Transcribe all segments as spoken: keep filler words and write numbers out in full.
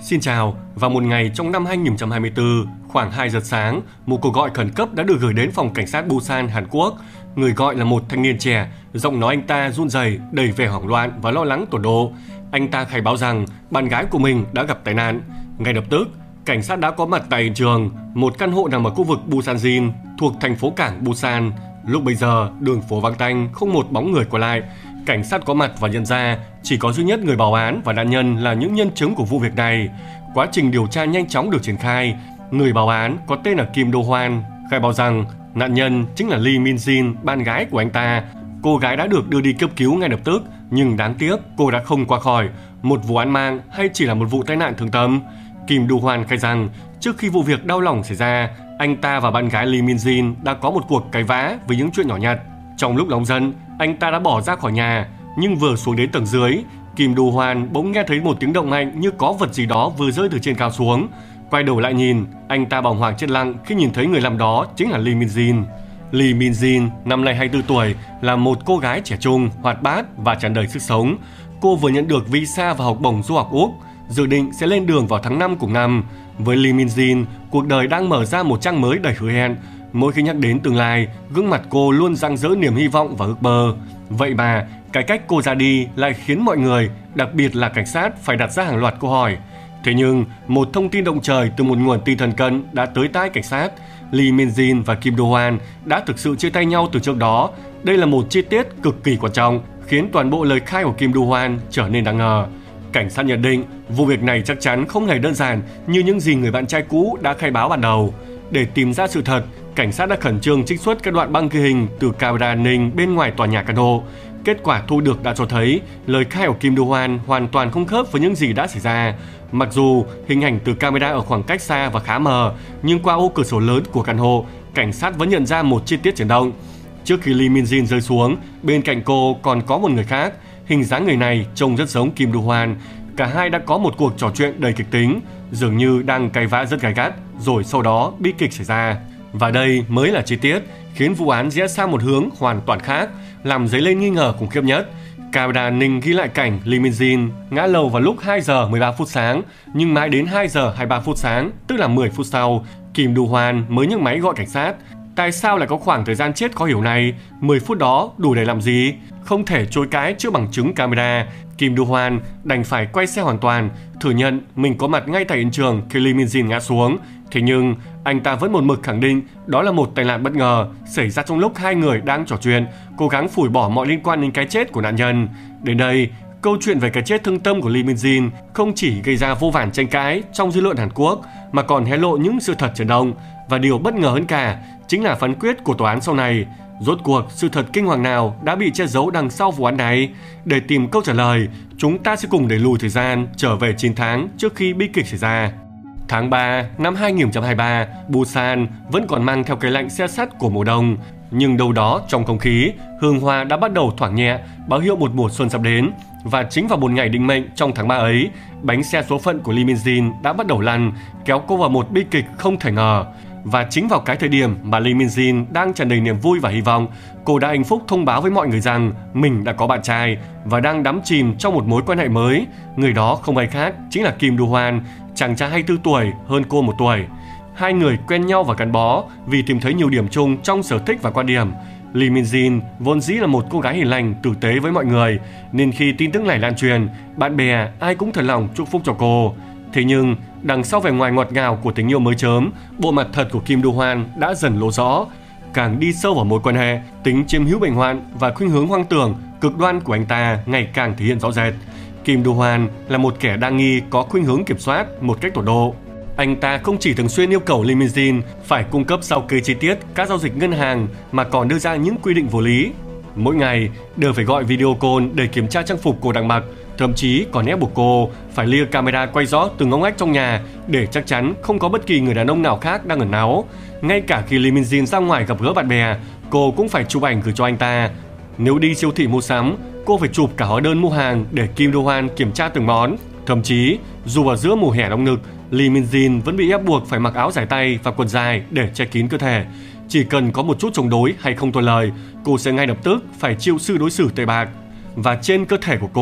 Xin chào, vào một ngày trong năm hai nghìn không trăm hai mươi tư, khoảng hai giờ sáng, một cuộc gọi khẩn cấp đã được gửi đến phòng cảnh sát Busan, Hàn Quốc. Người gọi là một thanh niên trẻ, giọng nói anh ta run rẩy, đầy vẻ hoảng loạn và lo lắng tột độ. Anh ta khai báo rằng bạn gái của mình đã gặp tai nạn. Ngay lập tức, cảnh sát đã có mặt tại hiện trường, một căn hộ nằm ở khu vực Busanjin, thuộc thành phố cảng Busan. Lúc bấy giờ, đường phố vắng tanh, không một bóng người qua lại. Cảnh sát có mặt và nhận ra chỉ có duy nhất người báo án và nạn nhân là những nhân chứng của vụ việc này. Quá trình điều tra nhanh chóng được triển khai. Người báo án có tên là Kim Do-hwan khai báo rằng nạn nhân chính là Lee Min-jin, bạn gái của anh ta. Cô gái đã được đưa đi cấp cứu ngay lập tức, nhưng đáng tiếc cô đã không qua khỏi. Một vụ án mạng hay chỉ là một vụ tai nạn thương tâm? Kim Do-hwan khai rằng trước khi vụ việc đau lòng xảy ra, anh ta và bạn gái Lee Min-jin đã có một cuộc cãi vã với những chuyện nhỏ nhặt. Trong lúc nóng giận, anh ta đã bỏ ra khỏi nhà, nhưng vừa xuống đến tầng dưới, Kim Do-hwan bỗng nghe thấy một tiếng động mạnh như có vật gì đó vừa rơi từ trên cao xuống. Quay đầu lại nhìn, anh ta bàng hoàng chết lặng khi nhìn thấy người làm đó chính là Lee Min-jin. Lee Min-jin, năm nay hai mươi tư tuổi, là một cô gái trẻ trung, hoạt bát và tràn đầy sức sống. Cô vừa nhận được visa và học bổng du học Úc, dự định sẽ lên đường vào tháng năm cùng năm. Với Lee Min-jin, cuộc đời đang mở ra một trang mới đầy hứa hẹn. Mỗi khi nhắc đến tương lai, gương mặt cô luôn rạng rỡ niềm hy vọng và ước mơ. Vậy mà, cái cách cô ra đi lại khiến mọi người, đặc biệt là cảnh sát, phải đặt ra hàng loạt câu hỏi. Thế nhưng, một thông tin động trời từ một nguồn tin thân cận đã tới tai cảnh sát. Lee Min-jin và Kim Do-hwan đã thực sự chia tay nhau từ trước đó. Đây là một chi tiết cực kỳ quan trọng, khiến toàn bộ lời khai của Kim Do-hwan trở nên đáng ngờ. Cảnh sát nhận định, vụ việc này chắc chắn không hề đơn giản như những gì người bạn trai cũ đã khai báo ban đầu. Để tìm ra sự thật, cảnh sát đã khẩn trương trích xuất các đoạn băng ghi hình từ camera an ninh bên ngoài tòa nhà căn hộ. Kết quả thu được đã cho thấy lời khai của Kim Do-hwan hoàn toàn không khớp với những gì đã xảy ra. Mặc dù hình ảnh từ camera ở khoảng cách xa và khá mờ, nhưng qua ô cửa sổ lớn của căn hộ, cảnh sát vẫn nhận ra một chi tiết chuyển động. Trước khi Lee Min-jin rơi xuống, bên cạnh cô còn có một người khác. Hình dáng người này trông rất giống Kim Do-hwan. Cả hai đã có một cuộc trò chuyện đầy kịch tính, dường như đang cãi vã rất gay gắt, rồi sau đó bi kịch xảy ra. Và đây mới là chi tiết khiến vụ án rẽ sang một hướng hoàn toàn khác, làm dấy lên nghi ngờ khủng khiếp nhất. Camera an ninh ghi lại cảnh Lee Min-jin ngã lầu vào lúc hai giờ mười ba phút sáng, nhưng mãi đến hai giờ hai mươi ba phút sáng, tức là mười phút sau, Kim Do-hwan mới nhấc máy gọi cảnh sát. Tại sao lại có khoảng thời gian chết khó hiểu này? mười phút đó đủ để làm gì? Không thể chối cãi trước bằng chứng camera. Kim Do-hwan đành phải quay xe hoàn toàn, thừa nhận mình có mặt ngay tại hiện trường khi Lee Min-jin ngã xuống. Thế nhưng, anh ta vẫn một mực khẳng định đó là một tai nạn bất ngờ xảy ra trong lúc hai người đang trò chuyện, cố gắng phủi bỏ mọi liên quan đến cái chết của nạn nhân. Đến đây, câu chuyện về cái chết thương tâm của Lee Min-jin không chỉ gây ra vô vàn tranh cãi trong dư luận Hàn Quốc, mà còn hé lộ những sự thật chấn động. Và điều bất ngờ hơn cả chính là phán quyết của tòa án sau này. Rốt cuộc, sự thật kinh hoàng nào đã bị che giấu đằng sau vụ án này? Để tìm câu trả lời, chúng ta sẽ cùng đẩy lùi thời gian trở về chín tháng trước khi bi kịch xảy ra. Tháng ba năm hai nghìn không trăm hai mươi ba, Busan vẫn còn mang theo cái lạnh se sắt của mùa đông. Nhưng đâu đó trong không khí, hương hoa đã bắt đầu thoảng nhẹ, báo hiệu một mùa xuân sắp đến. Và chính vào một ngày định mệnh trong tháng ba ấy, bánh xe số phận của Lee Min-jin đã bắt đầu lăn, kéo cô vào một bi kịch không thể ngờ. Và chính vào cái thời điểm mà Lee Min-jin đang tràn đầy niềm vui và hy vọng, cô đã hạnh phúc thông báo với mọi người rằng mình đã có bạn trai và đang đắm chìm trong một mối quan hệ mới. Người đó không ai khác chính là Kim Do-hwan, chàng trai hai mươi tư tuổi, hơn cô một tuổi. Hai người quen nhau và gắn bó vì tìm thấy nhiều điểm chung trong sở thích và quan điểm. Lee Min-jin vốn dĩ là một cô gái hiền lành, tử tế với mọi người, nên khi tin tức này lan truyền, bạn bè ai cũng thật lòng chúc phúc cho cô. Thế nhưng, đằng sau vẻ ngoài ngọt ngào của tình yêu mới chớm, bộ mặt thật của Kim Do-hwan đã dần lộ rõ. Càng đi sâu vào mối quan hệ, tính chiếm hữu bệnh hoạn và khuynh hướng hoang tưởng, cực đoan của anh ta ngày càng thể hiện rõ rệt. Kim Do-hwan là một kẻ đa nghi có khuynh hướng kiểm soát một cách tột độ. Anh ta không chỉ thường xuyên yêu cầu Lee Min-jin phải cung cấp sao kê chi tiết các giao dịch ngân hàng, mà còn đưa ra những quy định vô lý. Mỗi ngày đều phải gọi video call để kiểm tra trang phục cô đang mặc, thậm chí còn ép buộc cô phải lia camera quay rõ từng ngóc ngách trong nhà để chắc chắn không có bất kỳ người đàn ông nào khác đang ẩn náu. Ngay cả khi Lee Min-jin ra ngoài gặp gỡ bạn bè, cô cũng phải chụp ảnh gửi cho anh ta. Nếu đi siêu thị mua sắm, cô phải chụp cả hóa đơn mua hàng để Kim Do-hwan kiểm tra từng món. Thậm chí, dù ở giữa mùa hè nóng nực, Lee Min-jin vẫn bị ép buộc phải mặc áo dài tay và quần dài để che kín cơ thể. Chỉ cần có một chút chống đối hay không tuân lời, cô sẽ ngay lập tức phải chịu sự đối xử tệ bạc. Và trên cơ thể của cô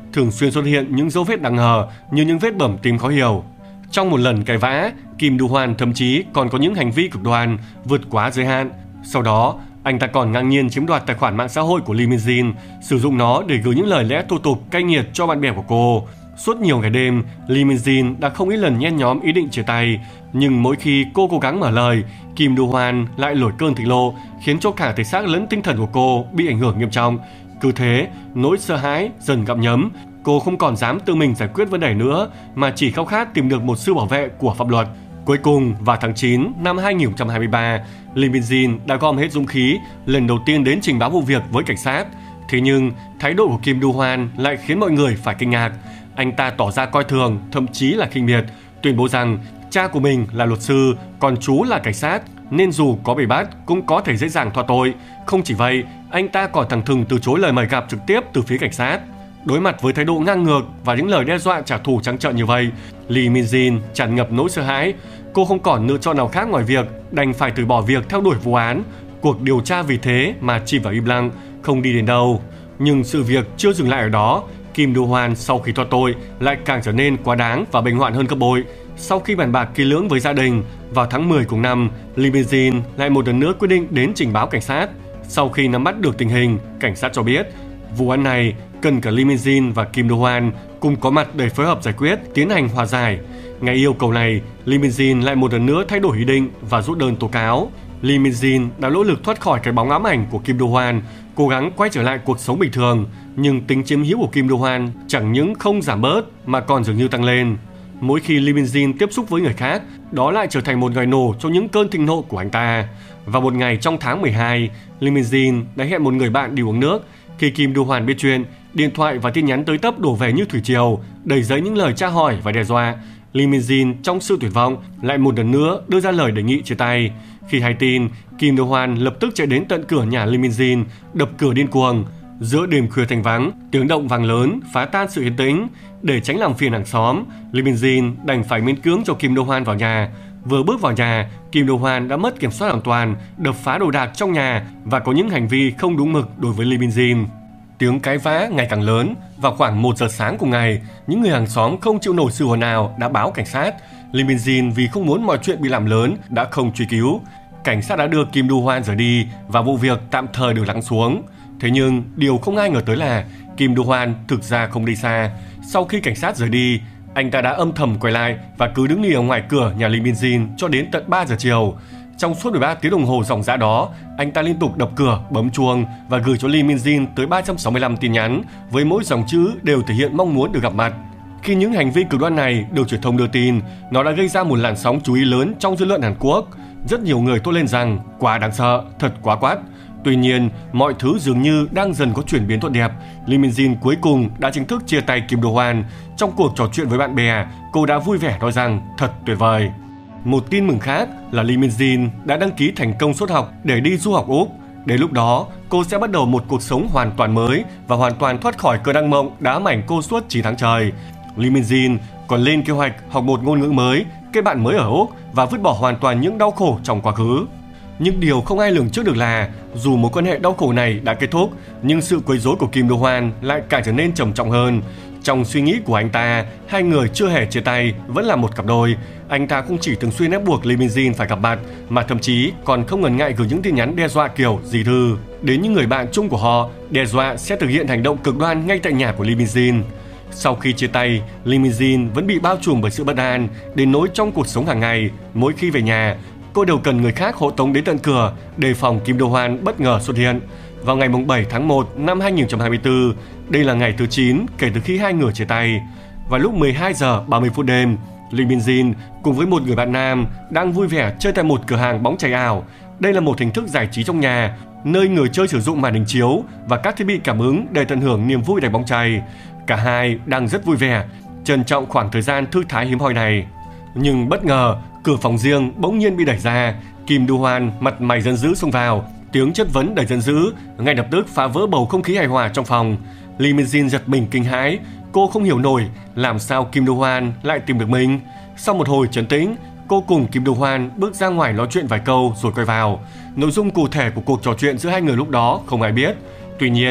thường xuyên xuất hiện những dấu vết đáng ngờ như những vết bầm tím khó hiểu. Trong một lần cãi vã, Kim Do Hwan thậm chí còn có những hành vi cực đoan vượt quá giới hạn. Sau đó, anh ta còn ngang nhiên chiếm đoạt tài khoản mạng xã hội của Lee Min Jin, sử dụng nó để gửi những lời lẽ thô tục cay nghiệt cho bạn bè của cô. Suốt nhiều ngày đêm, Lee Min Jin đã không ít lần nhen nhóm ý định chia tay, nhưng mỗi khi cô cố gắng mở lời, Kim Do Hwan lại nổi cơn thịnh nộ, khiến cho cả thể xác lẫn tinh thần của cô bị ảnh hưởng nghiêm trọng. Cứ thế, nỗi sợ hãi dần gặm nhấm, cô không còn dám tự mình giải quyết vấn đề nữa, mà chỉ khao khát tìm được một sư bảo vệ của pháp luật. Cuối cùng, vào tháng chín năm hai nghìn không trăm hai mươi ba, Lee Min Jin đã gom hết dũng khí, lần đầu tiên đến trình báo vụ việc với cảnh sát. Thế nhưng, thái độ của Kim Do Hwan lại khiến mọi người phải kinh ngạc. Anh ta tỏ ra coi thường, thậm chí là khinh miệt, tuyên bố rằng cha của mình là luật sư, còn chú là cảnh sát, nên dù có bị bắt cũng có thể dễ dàng thoát tội. Không chỉ vậy, anh ta còn thẳng thừng từ chối lời mời gặp trực tiếp từ phía cảnh sát. Đối mặt với thái độ ngang ngược và những lời đe dọa trả thù trắng trợn như vậy, Lee Min Jin tràn ngập nỗi sợ hãi. Cô không còn lựa chọn nào khác ngoài việc đành phải từ bỏ việc theo đuổi vụ án. Cuộc điều tra vì thế mà chìm vào im lặng, không đi đến đâu. Nhưng sự việc chưa dừng lại ở đó. Kim Do Hwan sau khi thoát tội lại càng trở nên quá đáng và bệnh hoạn hơn gấp bội. Sau khi bàn bạc kỹ lưỡng với gia đình, vào tháng mười cùng năm, Lee Min Jin lại một lần nữa quyết định đến trình báo cảnh sát. Sau khi nắm bắt được tình hình, cảnh sát cho biết vụ án này cần cả Lee Min Jin và Kim Do Hwan cùng có mặt để phối hợp giải quyết, tiến hành hòa giải. Ngay yêu cầu này, Lee Min Jin lại một lần nữa thay đổi ý định và rút đơn tố cáo. Lee Min Jin đã nỗ lực thoát khỏi cái bóng ám ảnh của Kim Do Hwan, cố gắng quay trở lại cuộc sống bình thường, nhưng tính chiếm hữu của Kim Do Hwan chẳng những không giảm bớt mà còn dường như tăng lên. Mỗi khi Lee Min Jin tiếp xúc với người khác, đó lại trở thành một ngòi nổ cho những cơn thịnh nộ của anh ta. Và một ngày trong tháng mười hai, Lee Min Jin đã hẹn một người bạn đi uống nước. Khi Kim Do Hwan biết chuyện, điện thoại và tin nhắn tới tấp đổ về như thủy triều, đầy dẫy những lời tra hỏi và đe dọa. Lee Min Jin trong sự tuyệt vọng lại một lần nữa đưa ra lời đề nghị chia tay. Khi hay tin, Kim Do Hwan lập tức chạy đến tận cửa nhà Lee Min Jin, đập cửa điên cuồng. Giữa đêm khuya thanh vắng, tiếng động vang lớn phá tan sự yên tĩnh. Để tránh làm phiền hàng xóm, Lee Min Jin đành phải miễn cưỡng cho Kim Do Hwan vào nhà. Vừa bước vào nhà, Kim Do Hwan đã mất kiểm soát hoàn toàn, đập phá đồ đạc trong nhà và có những hành vi không đúng mực đối với Lee Min Jin. Tiếng cãi vã ngày càng lớn. Vào khoảng một giờ sáng cùng ngày, những người hàng xóm không chịu nổi sự ồn ào đã báo cảnh sát. Lee Min Jin vì không muốn mọi chuyện bị làm lớn đã không truy cứu. Cảnh sát đã đưa Kim Do Hwan rời đi và vụ việc tạm thời được lắng xuống. Thế nhưng điều không ai ngờ tới là Kim Do Hwan thực ra không đi xa. Sau khi cảnh sát rời đi, anh ta đã âm thầm quay lại và cứ đứng nghỉ ở ngoài cửa nhà Lee Min Jin cho đến tận ba giờ chiều. Trong suốt mười ba tiếng đồng hồ ròng rã đó, anh ta liên tục đập cửa, bấm chuông và gửi cho Lee Min Jin tới ba trăm sáu mươi lăm tin nhắn, với mỗi dòng chữ đều thể hiện mong muốn được gặp mặt. Khi những hành vi cực đoan này được truyền thông đưa tin, nó đã gây ra một làn sóng chú ý lớn trong dư luận Hàn Quốc. Rất nhiều người thốt lên rằng quá đáng sợ, thật quá quát. Tuy nhiên, mọi thứ dường như đang dần có chuyển biến tốt đẹp. Lee Min Jin cuối cùng đã chính thức chia tay Kim Do Hwan. Trong cuộc trò chuyện với bạn bè, cô đã vui vẻ nói rằng thật tuyệt vời. Một tin mừng khác là Lee Min Jin đã đăng ký thành công suất học để đi du học Úc. Đến lúc đó, cô sẽ bắt đầu một cuộc sống hoàn toàn mới và hoàn toàn thoát khỏi cơn ác mộng đã ám ảnh cô suốt chín tháng trời. Lee Min Jin còn lên kế hoạch học một ngôn ngữ mới, kết bạn mới ở Úc và vứt bỏ hoàn toàn những đau khổ trong quá khứ. Nhưng điều không ai lường trước được là dù mối quan hệ đau khổ này đã kết thúc, nhưng sự quấy rối của Kim Do Hwan lại càng trở nên trầm trọng hơn. Trong suy nghĩ của anh ta, hai người chưa hề chia tay, vẫn là một cặp đôi. Anh ta không chỉ thường xuyên ép buộc Lee Min Jin phải gặp mặt, mà thậm chí còn không ngần ngại gửi những tin nhắn đe dọa kiểu dì thư đến những người bạn chung của họ, đe dọa sẽ thực hiện hành động cực đoan ngay tại nhà của Lee Min Jin. Sau khi chia tay, Lee Min Jin vẫn bị bao trùm bởi sự bất an, đến nỗi trong cuộc sống hàng ngày, mỗi khi về nhà, cô đều cần người khác hộ tống đến tận cửa, đề phòng Kim Do Hwan bất ngờ xuất hiện. Vào ngày bảy tháng một năm hai nghìn không trăm hai mươi tư, đây là ngày thứ chín kể từ khi hai người chia tay. Vào lúc mười hai giờ ba mươi phút đêm, Lee Min Jin cùng với một người bạn nam đang vui vẻ chơi tại một cửa hàng bóng chày ảo. Đây là một hình thức giải trí trong nhà, nơi người chơi sử dụng màn hình chiếu và các thiết bị cảm ứng để tận hưởng niềm vui đánh bóng chày. Cả hai đang rất vui vẻ, trân trọng khoảng thời gian thư thái hiếm hoi này. Nhưng bất ngờ, cửa phòng riêng bỗng nhiên bị đẩy ra. Kim Do Hwan mặt mày giận dữ xông vào, tiếng chất vấn đầy giận dữ ngay lập tức phá vỡ bầu không khí hài hòa trong phòng. Lee Min Jin giật mình kinh hãi, cô không hiểu nổi làm sao Kim Do Hwan lại tìm được mình. Sau một hồi trấn tĩnh, cô cùng Kim Do Hwan bước ra ngoài nói chuyện vài câu rồi quay vào. Nội dung cụ thể của cuộc trò chuyện giữa hai người lúc đó không ai biết. Tuy nhiên,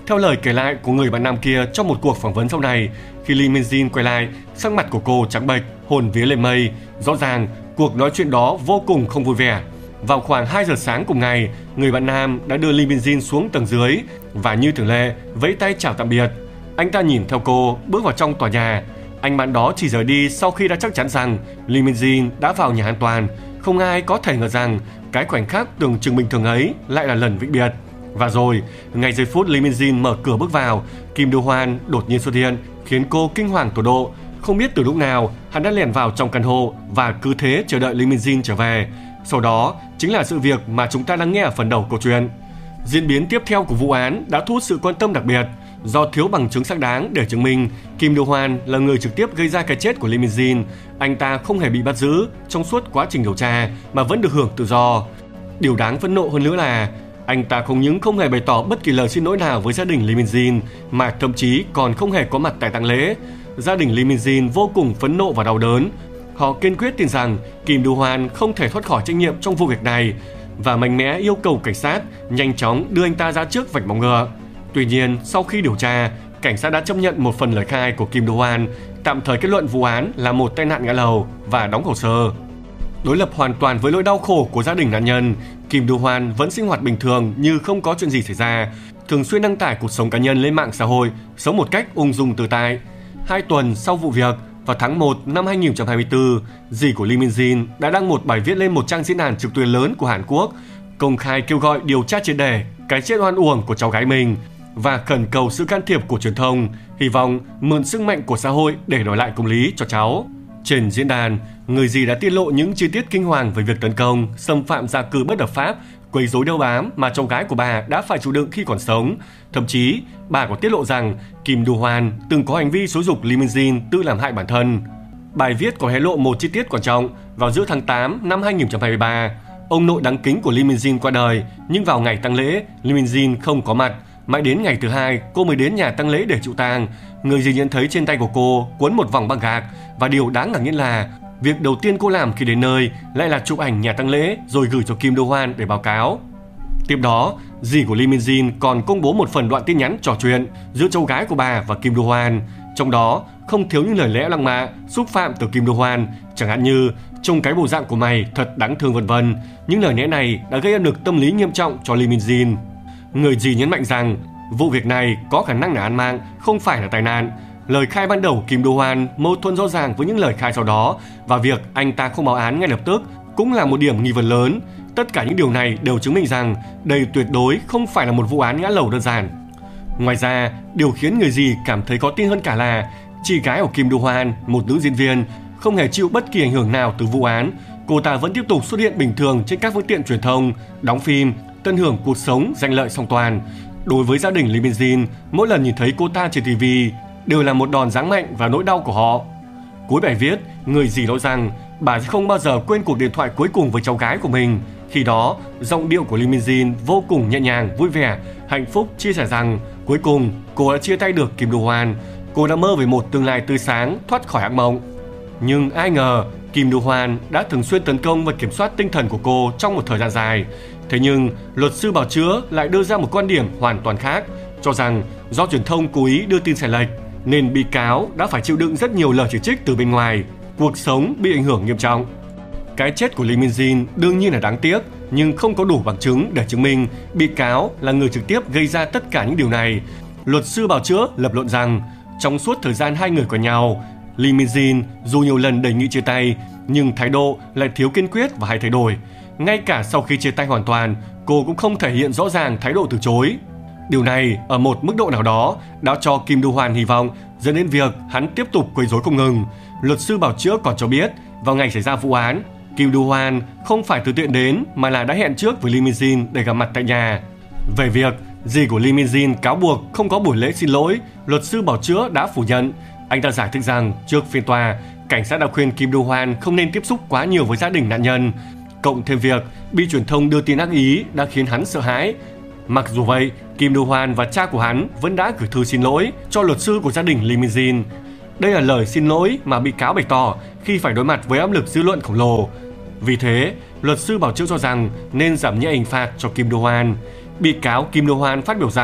Theo lời kể lại của người bạn nam kia trong một cuộc phỏng vấn sau này, khi Lee Min-jin quay lại, sắc mặt của cô trắng bệch, hồn vía lên mây. Rõ ràng, cuộc nói chuyện đó vô cùng không vui vẻ. Vào khoảng hai giờ sáng cùng ngày, người bạn nam đã đưa Lee Min-jin xuống tầng dưới và như thường lệ, vẫy tay chào tạm biệt. Anh ta nhìn theo cô, bước vào trong tòa nhà. Anh bạn đó chỉ rời đi sau khi đã chắc chắn rằng Lee Min-jin đã vào nhà an toàn. Không ai có thể ngờ rằng cái khoảnh khắc tưởng chừng bình thường ấy lại là lần vĩnh biệt. Và rồi, ngay giây phút Lee Min-jin mở cửa bước vào, Kim Do-hwan đột nhiên xuất hiện, khiến cô kinh hoàng tột độ. Không biết từ lúc nào, hắn đã lẻn vào trong căn hộ và cứ thế chờ đợi Lee Min-jin trở về. Sau đó, chính là sự việc mà chúng ta đang nghe ở phần đầu câu chuyện. Diễn biến tiếp theo của vụ án đã thu hút sự quan tâm đặc biệt. Do thiếu bằng chứng xác đáng để chứng minh Kim Do-hwan là người trực tiếp gây ra cái chết của Lee Min-jin, anh ta không hề bị bắt giữ trong suốt quá trình điều tra mà vẫn được hưởng tự do. Điều đáng phẫn nộ hơn nữa là anh ta không những không hề bày tỏ bất kỳ lời xin lỗi nào với gia đình Lee Min-jin mà thậm chí còn không hề có mặt tại tang lễ. Gia đình Lee Min-jin vô cùng phẫn nộ và đau đớn. Họ kiên quyết tin rằng Kim Do-hwan không thể thoát khỏi trách nhiệm trong vụ việc này và mạnh mẽ yêu cầu cảnh sát nhanh chóng đưa anh ta ra trước vạch móng ngựa. Tuy nhiên, sau khi điều tra, cảnh sát đã chấp nhận một phần lời khai của Kim Do-hwan, tạm thời kết luận vụ án là một tai nạn ngã lầu và đóng hồ sơ. Đối lập hoàn toàn với nỗi đau khổ của gia đình nạn nhân, Kim Do-hwan vẫn sinh hoạt bình thường như không có chuyện gì xảy ra, thường xuyên đăng tải cuộc sống cá nhân lên mạng xã hội, sống một cách ung dung tự tại. Hai tuần sau vụ việc, vào tháng một năm hai nghìn không trăm hai mươi tư, dì của Lee Min-jin đã đăng một bài viết lên một trang diễn đàn trực tuyến lớn của Hàn Quốc, công khai kêu gọi điều tra triệt để cái chết oan uổng của cháu gái mình và khẩn cầu sự can thiệp của truyền thông, hy vọng mượn sức mạnh của xã hội để đòi lại công lý cho cháu. Trên diễn đàn, người dì đã tiết lộ những chi tiết kinh hoàng về việc tấn công, xâm phạm gia cư bất hợp pháp, quấy rối đeo bám mà cháu gái của bà đã phải chịu đựng khi còn sống. Thậm chí, bà còn tiết lộ rằng Kim Do-hwan từng có hành vi xúi giục Lee Min-jin tự làm hại bản thân. Bài viết có hé lộ một chi tiết quan trọng. Vào giữa tháng tám năm hai nghìn không trăm hai mươi ba, ông nội đáng kính của Lee Min-jin qua đời, nhưng vào ngày tang lễ, Lee Min-jin không có mặt. Mãi đến ngày thứ hai, cô mới đến nhà tang lễ để chịu tang. Người dì nhận thấy trên tay của cô quấn một vòng băng gạc, và điều đáng ngạc nhiên là việc đầu tiên cô làm khi đến nơi lại là chụp ảnh nhà tang lễ rồi gửi cho Kim Do-hwan để báo cáo. Tiếp đó, dì của Lee Min-jin còn công bố một phần đoạn tin nhắn trò chuyện giữa cháu gái của bà và Kim Do-hwan. Trong đó không thiếu những lời lẽ lăng mạ, xúc phạm từ Kim Do-hwan, chẳng hạn như trông cái bộ dạng của mày thật đáng thương vân vân. Những lời lẽ này đã gây áp lực tâm lý nghiêm trọng cho Lee Min-jin. Người dì nhấn mạnh rằng vụ việc này có khả năng là án mạng, không phải là tai nạn. Lời khai ban đầu Kim Do-hwan mâu thuẫn rõ ràng với những lời khai sau đó, và việc anh ta không báo án ngay lập tức cũng là một điểm nghi vấn lớn. Tất cả những điều này đều chứng minh rằng đây tuyệt đối không phải là một vụ án ngã lầu đơn giản. Ngoài ra, điều khiến người dì cảm thấy có tin hơn cả là chị gái của Kim Do-hwan, một nữ diễn viên, không hề chịu bất kỳ ảnh hưởng nào từ vụ án. Cô ta vẫn tiếp tục xuất hiện bình thường trên các phương tiện truyền thông, đóng phim, tận hưởng cuộc sống danh lợi song toàn. Đối với gia đình Lee Min-jin, mỗi lần nhìn thấy cô ta trên ti vi đều là một đòn giáng mạnh vào nỗi đau của họ. Cuối bài viết, người dì nói rằng bà sẽ không bao giờ quên cuộc điện thoại cuối cùng với cháu gái của mình. Khi đó, giọng điệu của Lee Min-jin vô cùng nhẹ nhàng, vui vẻ, hạnh phúc, chia sẻ rằng cuối cùng cô đã chia tay được Kim Do-hwan. Cô đã mơ về một tương lai tươi sáng, thoát khỏi ác mộng. Nhưng ai ngờ Kim Do-hwan đã thường xuyên tấn công và kiểm soát tinh thần của cô trong một thời gian dài. Thế nhưng, luật sư bào chữa lại đưa ra một quan điểm hoàn toàn khác, cho rằng do truyền thông cố ý đưa tin sai lệch nên bị cáo đã phải chịu đựng rất nhiều lời chỉ trích từ bên ngoài, cuộc sống bị ảnh hưởng nghiêm trọng. Cái chết của Lee Min-jin đương nhiên là đáng tiếc, nhưng không có đủ bằng chứng để chứng minh bị cáo là người trực tiếp gây ra tất cả những điều này. Luật sư bào chữa lập luận rằng trong suốt thời gian hai người quen nhau, Lee Min-jin dù nhiều lần đề nghị chia tay, nhưng thái độ lại thiếu kiên quyết và hay thay đổi. Ngay cả sau khi chia tay hoàn toàn, cô cũng không thể hiện rõ ràng thái độ từ chối. Điều này ở một mức độ nào đó đã cho Kim Do-hwan hy vọng, dẫn đến việc hắn tiếp tục quấy rối không ngừng. Luật sư bào chữa còn cho biết, vào ngày xảy ra vụ án, Kim Do-hwan không phải tự tiện đến mà là đã hẹn trước với Lee Min-jin để gặp mặt tại nhà. Về việc dì của Lee Min-jin cáo buộc không có buổi lễ xin lỗi, luật sư bào chữa đã phủ nhận. Anh ta giải thích rằng trước phiên tòa, cảnh sát đã khuyên Kim Do-hwan không nên tiếp xúc quá nhiều với gia đình nạn nhân. Cộng thêm việc bị truyền thông đưa tin ác ý đã khiến hắn sợ hãi. Mặc dù vậy, Kim Do-hwan và cha của hắn vẫn đã gửi thư xin lỗi cho luật sư của gia đình Lee Min-jin. Đây là lời xin lỗi mà bị cáo bày tỏ khi phải đối mặt với áp lực dư luận khổng lồ. Vì thế, luật sư bào chữa cho rằng nên giảm nhẹ hình phạt cho Kim Do-hwan. Bị cáo Kim Do-hwan phát biểu rằng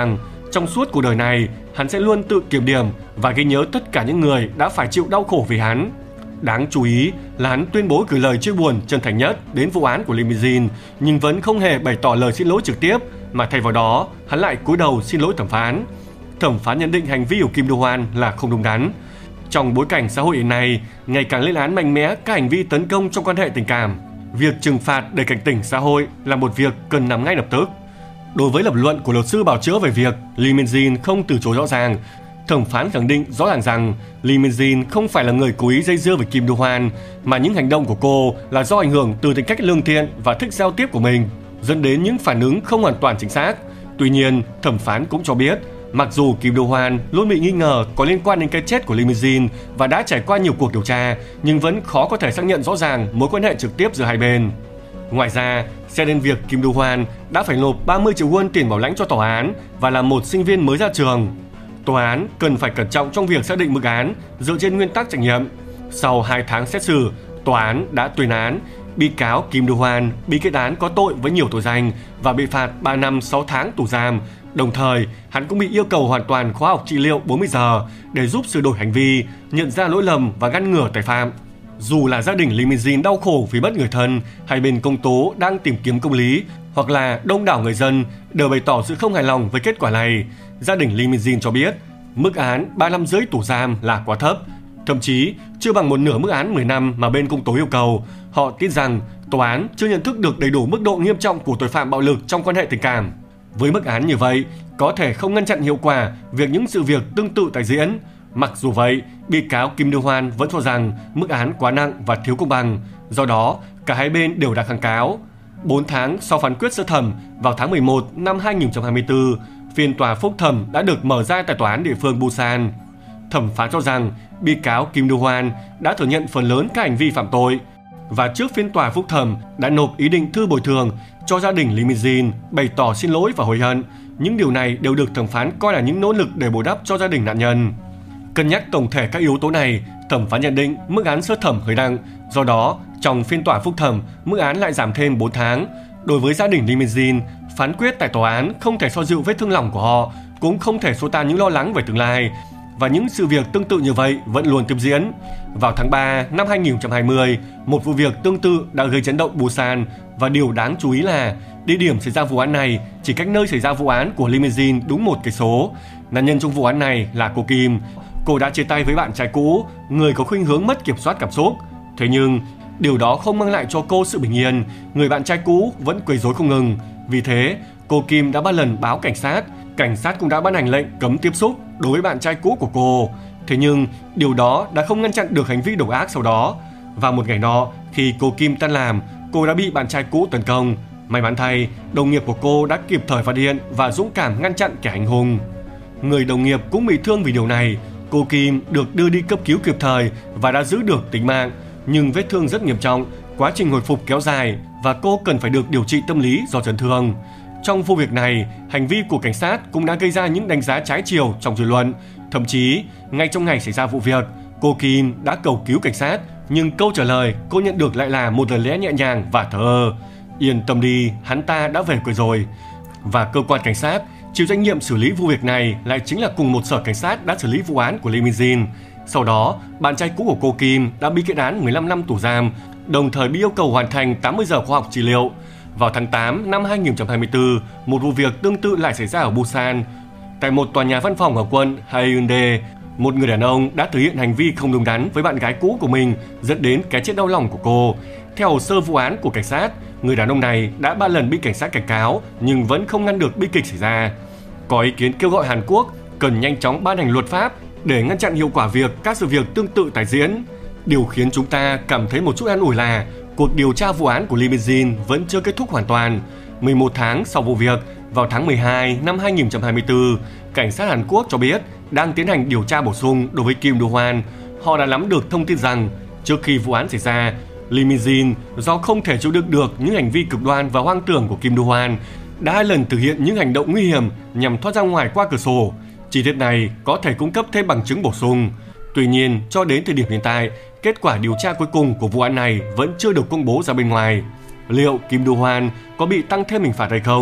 Trong suốt cuộc đời này, hắn sẽ luôn tự kiểm điểm và ghi nhớ tất cả những người đã phải chịu đau khổ vì hắn. Đáng chú ý là hắn tuyên bố gửi lời chia buồn chân thành nhất đến vụ án của Limousine, nhưng vẫn không hề bày tỏ lời xin lỗi trực tiếp, mà thay vào đó, hắn lại cúi đầu xin lỗi thẩm phán. Thẩm phán nhận định hành vi của Kim Do-hwan là không đúng đắn. Trong bối cảnh xã hội hiện nay ngày càng lên án mạnh mẽ các hành vi tấn công trong quan hệ tình cảm, việc trừng phạt để cảnh tỉnh xã hội là một việc cần làm ngay lập tức. Đối với lập luận của luật sư bào chữa về việc Limousine không từ chối rõ ràng, thẩm phán khẳng định rõ ràng rằng Limousine không phải là người cố ý dây dưa với Kim Do-hwan, mà những hành động của cô là do ảnh hưởng từ tính cách lương thiện và thích giao tiếp của mình, dẫn đến những phản ứng không hoàn toàn chính xác. Tuy nhiên, thẩm phán cũng cho biết, mặc dù Kim Do-hwan luôn bị nghi ngờ có liên quan đến cái chết của Limousine và đã trải qua nhiều cuộc điều tra, nhưng vẫn khó có thể xác nhận rõ ràng mối quan hệ trực tiếp giữa hai bên. Ngoài ra, xét đến việc Kim Do-hwan đã phải nộp ba mươi triệu won tiền bảo lãnh cho tòa án và là một sinh viên mới ra trường, tòa án cần phải cẩn trọng trong việc xác định mức án dựa trên nguyên tắc trách nhiệm. Sau hai tháng xét xử, tòa án đã tuyên án bị cáo Kim Do-hwan bị kết án có tội với nhiều tội danh và bị phạt ba năm sáu tháng tù giam. Đồng thời, hắn cũng bị yêu cầu hoàn toàn khóa học trị liệu bốn mươi giờ để giúp sửa đổi hành vi, nhận ra lỗi lầm và ngăn ngừa tái phạm. Dù là gia đình Limousine đau khổ vì mất người thân, hay bên công tố đang tìm kiếm công lý, hoặc là đông đảo người dân đều bày tỏ sự không hài lòng với kết quả này, gia đình Limousine cho biết mức án ba năm rưỡi tù giam là quá thấp, thậm chí chưa bằng một nửa mức án mười năm mà bên công tố yêu cầu. Họ tin rằng tòa án chưa nhận thức được đầy đủ mức độ nghiêm trọng của tội phạm bạo lực trong quan hệ tình cảm. Với mức án như vậy, có thể không ngăn chặn hiệu quả việc những sự việc tương tự tái diễn. Mặc dù vậy, bị cáo Kim Do-hwan vẫn cho rằng mức án quá nặng và thiếu công bằng, do đó cả hai bên đều đã kháng cáo. bốn tháng sau phán quyết sơ thẩm, vào tháng mười một năm hai nghìn không trăm hai mươi tư, phiên tòa phúc thẩm đã được mở ra tại tòa án địa phương Busan. Thẩm phán cho rằng bị cáo Kim Do-hwan đã thừa nhận phần lớn các hành vi phạm tội, và trước phiên tòa phúc thẩm đã nộp ý định thư bồi thường cho gia đình Limousine, bày tỏ xin lỗi và hối hận. Những điều này đều được thẩm phán coi là những nỗ lực để bồi đắp cho gia đình nạn nhân. Cân nhắc tổng thể các yếu tố này, thẩm phán nhận định mức án sơ thẩm hơi nặng, do đó trong phiên tòa phúc thẩm mức án lại giảm thêm bốn tháng. Đối với gia đình Limousine, phán quyết tại tòa án không thể xoa dịu vết thương lòng của họ, cũng không thể xua tan những lo lắng về tương lai, và những sự việc tương tự như vậy vẫn luôn tiếp diễn. Vào tháng ba năm hai nghìn không trăm hai mươi, một vụ việc tương tự đã gây chấn động Busan, và điều đáng chú ý là địa điểm xảy ra vụ án này chỉ cách nơi xảy ra vụ án của Limousine đúng một cây số. Nạn nhân trong vụ án này là cô Kim. Cô đã chia tay với bạn trai cũ, người có khuynh hướng mất kiểm soát cảm xúc. Thế nhưng điều đó không mang lại cho cô sự bình yên, người bạn trai cũ vẫn quấy rối không ngừng. Vì thế, cô Kim đã ba lần báo cảnh sát, cảnh sát cũng đã ban hành lệnh cấm tiếp xúc đối với bạn trai cũ của cô. Thế nhưng điều đó đã không ngăn chặn được hành vi độc ác sau đó. Và một ngày nọ, khi cô Kim tan làm, cô đã bị bạn trai cũ tấn công. May mắn thay, đồng nghiệp của cô đã kịp thời phát hiện và dũng cảm ngăn chặn kẻ hành hung. Người đồng nghiệp cũng bị thương vì điều này. Cô Kim được đưa đi cấp cứu kịp thời và đã giữ được tính mạng, nhưng vết thương rất nghiêm trọng, quá trình hồi phục kéo dài và cô cần phải được điều trị tâm lý do chấn thương. Trong vụ việc này, hành vi của cảnh sát cũng đã gây ra những đánh giá trái chiều trong dư luận. Thậm chí, ngay trong ngày xảy ra vụ việc, cô Kim đã cầu cứu cảnh sát, nhưng câu trả lời cô nhận được lại là một lời lẽ nhẹ nhàng và thờ ơ: "Yên tâm đi, hắn ta đã về quê rồi." Và cơ quan cảnh sát chịu trách nhiệm xử lý vụ việc này lại chính là cùng một sở cảnh sát đã xử lý vụ án của Limousine. Sau đó, bạn trai cũ của cô Kim đã bị kết án mười lăm năm tù giam, đồng thời bị yêu cầu hoàn thành tám mươi giờ khoa học trị liệu. Vào tháng tám năm hai nghìn không trăm hai mươi tư, một vụ việc tương tự lại xảy ra ở Busan. Tại một tòa nhà văn phòng ở quận Haeundae, một người đàn ông đã thực hiện hành vi không đúng đắn với bạn gái cũ của mình, dẫn đến cái chết đau lòng của cô. Theo hồ sơ vụ án của cảnh sát, người đàn ông này đã ba lần bị cảnh sát cảnh cáo nhưng vẫn không ngăn được bi kịch xảy ra. Có ý kiến kêu gọi Hàn Quốc cần nhanh chóng ban hành luật pháp để ngăn chặn hiệu quả việc các sự việc tương tự tái diễn. Điều khiến chúng ta cảm thấy một chút an ủi là cuộc điều tra vụ án của Limousine vẫn chưa kết thúc hoàn toàn. mười một tháng sau vụ việc, vào tháng mười hai năm hai nghìn không trăm hai mươi tư, cảnh sát Hàn Quốc cho biết đang tiến hành điều tra bổ sung đối với Kim Do-hwan. Họ đã nắm được thông tin rằng trước khi vụ án xảy ra, Limousine do không thể chịu đựng được những hành vi cực đoan và hoang tưởng của Kim Do-hwan đã hai lần thực hiện những hành động nguy hiểm nhằm thoát ra ngoài qua cửa sổ. Chi tiết này có thể cung cấp thêm bằng chứng bổ sung. Tuy nhiên, cho đến thời điểm hiện tại, kết quả điều tra cuối cùng của vụ án này vẫn chưa được công bố ra bên ngoài. Liệu Kim Do-hwan có bị tăng thêm hình phạt hay không?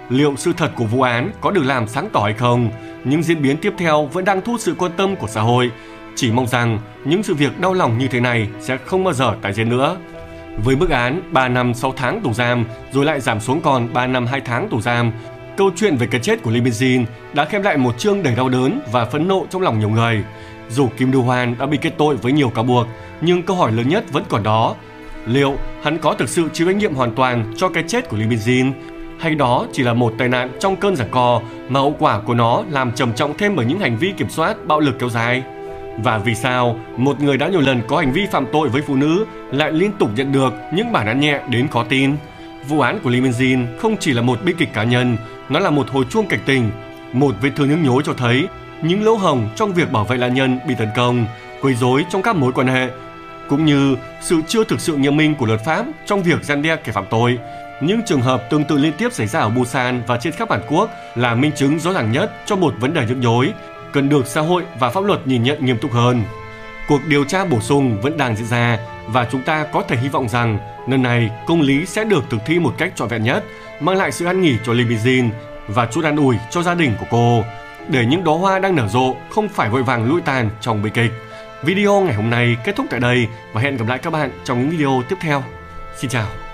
Liệu sự thật của vụ án có được làm sáng tỏ hay không? Những diễn biến tiếp theo vẫn đang thu hút sự quan tâm của xã hội. Chỉ mong rằng những sự việc đau lòng như thế này sẽ không bao giờ tái diễn nữa. Với mức án ba năm sáu tháng tù giam rồi lại giảm xuống còn ba năm hai tháng tù giam, câu chuyện về cái chết của Lee Min-jin đã khép lại một chương đầy đau đớn và phẫn nộ trong lòng nhiều người. Dù Kim Do-hwan đã bị kết tội với nhiều cáo buộc, nhưng câu hỏi lớn nhất vẫn còn đó. Liệu hắn có thực sự chịu trách nhiệm hoàn toàn cho cái chết của Lee Min-jin? Hay đó chỉ là một tai nạn trong cơn giằng co mà hậu quả của nó làm trầm trọng thêm bởi những hành vi kiểm soát bạo lực kéo dài? Và vì sao một người đã nhiều lần có hành vi phạm tội với phụ nữ lại liên tục nhận được những bản án nhẹ đến khó tin? Vụ án của Lee Min-jin không chỉ là một bi kịch cá nhân, nó là một hồi chuông cảnh tỉnh, một vết thương nhức nhối cho thấy những lỗ hổng trong việc bảo vệ nạn nhân bị tấn công, quấy rối trong các mối quan hệ, cũng như sự chưa thực sự nghiêm minh của luật pháp trong việc răn đe kẻ phạm tội. Những trường hợp tương tự liên tiếp xảy ra ở Busan và trên khắp Hàn Quốc là minh chứng rõ ràng nhất cho một vấn đề nhức nhối cần được xã hội và pháp luật nhìn nhận nghiêm túc hơn. Cuộc điều tra bổ sung vẫn đang diễn ra và chúng ta có thể hy vọng rằng lần này công lý sẽ được thực thi một cách trọn vẹn nhất, mang lại sự an nghỉ cho Lee Min-jin và chút an ủi cho gia đình của cô, để những đóa hoa đang nở rộ không phải vội vàng lụi tàn trong bi kịch. Video ngày hôm nay kết thúc tại đây và hẹn gặp lại các bạn trong những video tiếp theo. Xin chào.